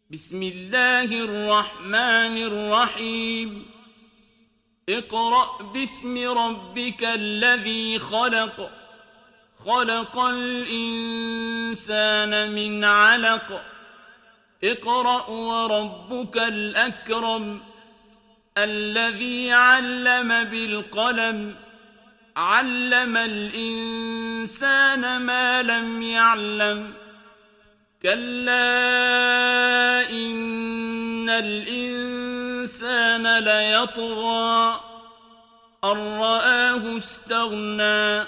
بسم الله الرحمن الرحيم اقرأ باسم ربك الذي خلق خلق الإنسان من علق اقرأ وربك الأكرم الذي علم بالقلم علم الإنسان ما لم يعلم كلا إن الإنسان ليطغى أن رآه استغنى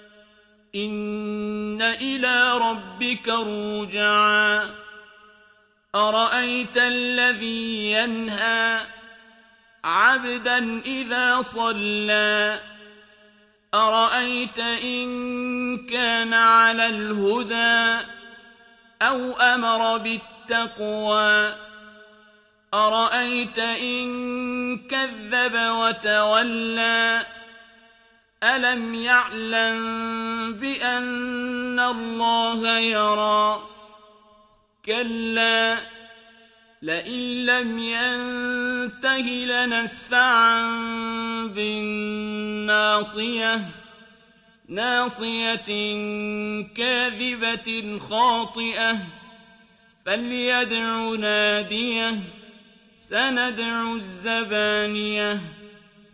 إن إلى ربك الرجعى أرأيت الذي ينهى عبدا إذا صلى أرأيت إن كان على الهدى أو أمر بالتقوى أرأيت إن كذب وتولى ألم يعلم بأن الله يرى كلا لئن لم ينته لنسفعا بالناصية ناصية كاذبة خاطئة فليدع ناديه سندع الزبانية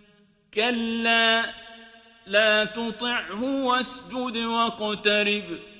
كلا لا تطعه واسجد واقترب